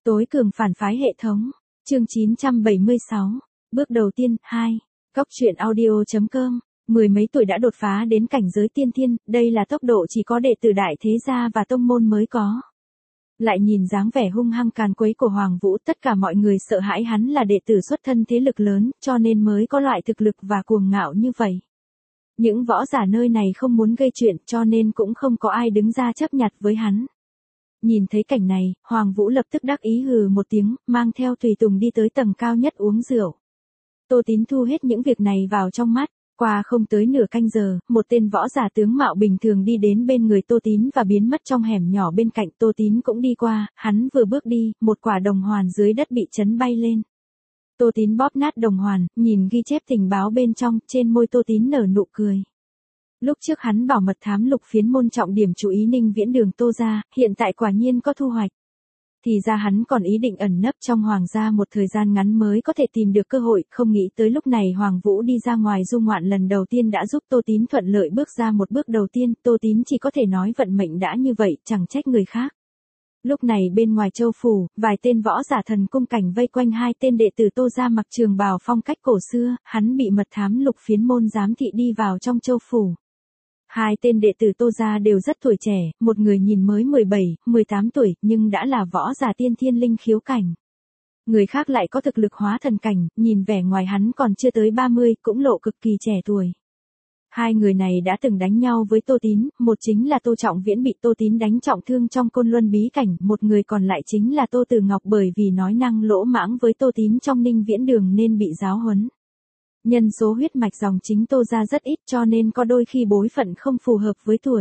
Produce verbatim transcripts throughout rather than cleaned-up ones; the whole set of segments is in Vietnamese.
Tối cường phản phái hệ thống. Chương chín trăm bảy mươi sáu. Bước đầu tiên, hai. Góc truyện audio.com. Mười mấy tuổi đã đột phá đến cảnh giới tiên thiên, đây là tốc độ chỉ có đệ tử đại thế gia và tông môn mới có. Lại nhìn dáng vẻ hung hăng càn quấy của Hoàng Vũ, tất cả mọi người sợ hãi hắn là đệ tử xuất thân thế lực lớn, cho nên mới có loại thực lực và cuồng ngạo như vậy. Những võ giả nơi này không muốn gây chuyện, cho nên cũng không có ai đứng ra chấp nhặt với hắn. Nhìn thấy cảnh này, Hoàng Vũ lập tức đắc ý hừ một tiếng, mang theo tùy tùng đi tới tầng cao nhất uống rượu. Tô Tín thu hết những việc này vào trong mắt. Qua không tới nửa canh giờ, một tên võ giả tướng mạo bình thường đi đến bên người Tô Tín và biến mất trong hẻm nhỏ bên cạnh. Tô Tín cũng đi qua, hắn vừa bước đi, một quả đồng hoàn dưới đất bị chấn bay lên. Tô Tín bóp nát đồng hoàn, nhìn ghi chép tình báo bên trong, trên môi Tô Tín nở nụ cười. Lúc trước hắn bảo mật thám lục phiến môn trọng điểm chú ý Ninh Viễn Đường Tô gia, hiện tại quả nhiên có thu hoạch. Thì ra hắn còn ý định ẩn nấp trong Hoàng gia một thời gian ngắn mới có thể tìm được cơ hội, không nghĩ tới lúc này Hoàng Vũ đi ra ngoài du ngoạn lần đầu tiên đã giúp Tô Tín thuận lợi bước ra một bước đầu tiên, Tô Tín chỉ có thể nói vận mệnh đã như vậy, chẳng trách người khác. Lúc này bên ngoài châu phủ, vài tên võ giả thần cung cảnh vây quanh hai tên đệ tử Tô gia mặc trường bào phong cách cổ xưa, hắn bị mật thám lục phiến môn giám thị đi vào trong châu phủ. Hai tên đệ tử Tô gia đều rất tuổi trẻ, một người nhìn mới mười bảy, mười tám tuổi, nhưng đã là võ giả tiên thiên linh khiếu cảnh. Người khác lại có thực lực hóa thần cảnh, nhìn vẻ ngoài hắn còn chưa tới ba mươi, cũng lộ cực kỳ trẻ tuổi. Hai người này đã từng đánh nhau với Tô Tín, một chính là Tô Trọng Viễn bị Tô Tín đánh trọng thương trong Côn Luân bí cảnh, một người còn lại chính là Tô Tử Ngọc bởi vì nói năng lỗ mãng với Tô Tín trong Ninh Viễn Đường nên bị giáo huấn. Nhân số huyết mạch dòng chính Tô gia rất ít cho nên có đôi khi bối phận không phù hợp với tuổi.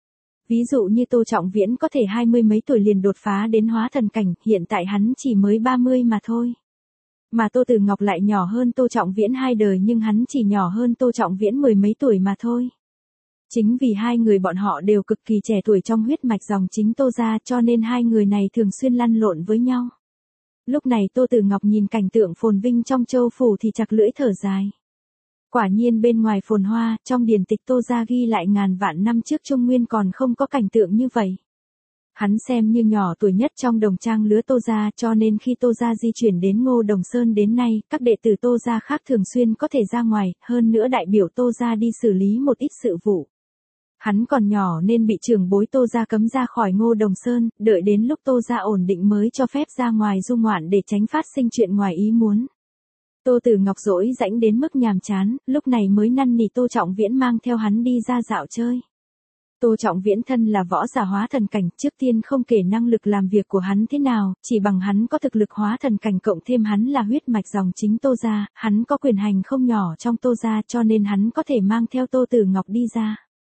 Ví dụ như Tô Trọng Viễn có thể hai mươi mấy tuổi liền đột phá đến hóa thần cảnh, hiện tại hắn chỉ mới ba mươi mà thôi. Mà Tô Tử Ngọc lại nhỏ hơn Tô Trọng Viễn hai đời nhưng hắn chỉ nhỏ hơn Tô Trọng Viễn mười mấy tuổi mà thôi. Chính vì hai người bọn họ đều cực kỳ trẻ tuổi trong huyết mạch dòng chính Tô gia cho nên hai người này thường xuyên lăn lộn với nhau. Lúc này Tô Tử Ngọc nhìn cảnh tượng phồn vinh trong châu phủ thì chặt lưỡi thở dài. Quả nhiên bên ngoài phồn hoa, trong điển tịch Tô gia ghi lại ngàn vạn năm trước Trung Nguyên còn không có cảnh tượng như vậy. Hắn xem như nhỏ tuổi nhất trong đồng trang lứa Tô gia cho nên khi Tô gia di chuyển đến Ngô Đồng Sơn đến nay, các đệ tử Tô gia khác thường xuyên có thể ra ngoài, hơn nữa đại biểu Tô gia đi xử lý một ít sự vụ. Hắn còn nhỏ nên bị trưởng bối Tô gia cấm ra khỏi Ngô Đồng Sơn, đợi đến lúc Tô gia ổn định mới cho phép ra ngoài du ngoạn để tránh phát sinh chuyện ngoài ý muốn. Tô Tử Ngọc dỗi rãnh đến mức nhàm chán, lúc này mới năn nỉ Tô Trọng Viễn mang theo hắn đi ra dạo chơi. Tô Trọng Viễn thân là võ giả hóa thần cảnh, trước tiên không kể năng lực làm việc của hắn thế nào, chỉ bằng hắn có thực lực hóa thần cảnh cộng thêm hắn là huyết mạch dòng chính Tô gia, hắn có quyền hành không nhỏ trong Tô gia cho nên hắn có thể mang theo Tô Tử Ngọc đi ra.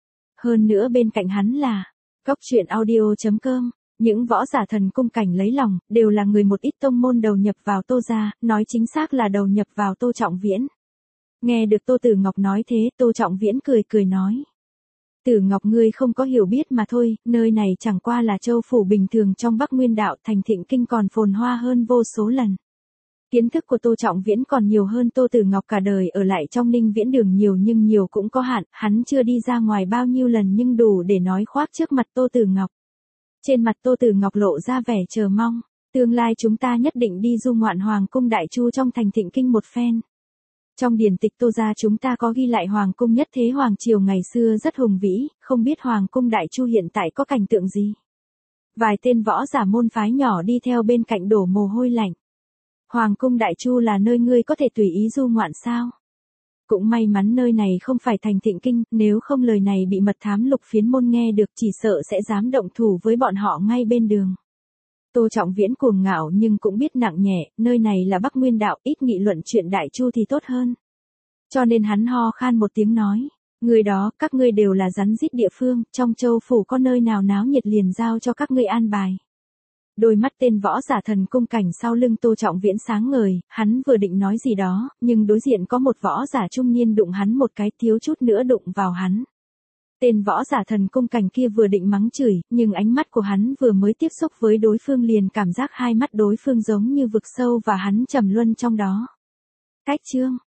Hơn nữa bên cạnh hắn là góc truyện audio.com, những võ giả thần cung cảnh lấy lòng, đều là người một ít tông môn đầu nhập vào Tô gia, nói chính xác là đầu nhập vào Tô Trọng Viễn. Nghe được Tô Tử Ngọc nói thế, Tô Trọng Viễn cười cười nói. Tử Ngọc ngươi không có hiểu biết mà thôi, nơi này chẳng qua là châu phủ bình thường trong Bắc Nguyên đạo, thành Thịnh Kinh còn phồn hoa hơn vô số lần. Kiến thức của Tô Trọng Viễn còn nhiều hơn Tô Tử Ngọc cả đời ở lại trong Ninh Viễn Đường nhiều nhưng nhiều cũng có hạn, hắn chưa đi ra ngoài bao nhiêu lần nhưng đủ để nói khoác trước mặt Tô Tử Ngọc. Trên mặt Tô Tử Ngọc lộ ra vẻ chờ mong, tương lai chúng ta nhất định đi du ngoạn Hoàng cung Đại Chu trong thành Thịnh Kinh một phen. Trong điển tịch Tô gia chúng ta có ghi lại Hoàng cung nhất thế Hoàng triều ngày xưa rất hùng vĩ, không biết Hoàng cung Đại Chu hiện tại có cảnh tượng gì. Vài tên võ giả môn phái nhỏ đi theo bên cạnh đổ mồ hôi lạnh. Hoàng cung Đại Chu là nơi ngươi có thể tùy ý du ngoạn sao? Cũng may mắn nơi này không phải thành Thịnh Kinh, nếu không lời này bị mật thám lục phiến môn nghe được chỉ sợ sẽ dám động thủ với bọn họ ngay bên đường. Tô Trọng Viễn cuồng ngạo nhưng cũng biết nặng nhẹ, nơi này là Bắc Nguyên đạo, ít nghị luận chuyện Đại Chu thì tốt hơn. Cho nên hắn ho khan một tiếng nói, người đó, các ngươi đều là rắn rít địa phương, trong châu phủ có nơi nào náo nhiệt liền giao cho các ngươi an bài. Đôi mắt tên võ giả thần cung cảnh sau lưng Tô Trọng Viễn sáng ngời, hắn vừa định nói gì đó, nhưng đối diện có một võ giả trung niên đụng hắn một cái thiếu chút nữa đụng vào hắn. Tên võ giả thần cung cảnh kia vừa định mắng chửi, nhưng ánh mắt của hắn vừa mới tiếp xúc với đối phương liền cảm giác hai mắt đối phương giống như vực sâu và hắn trầm luân trong đó. Cách chương,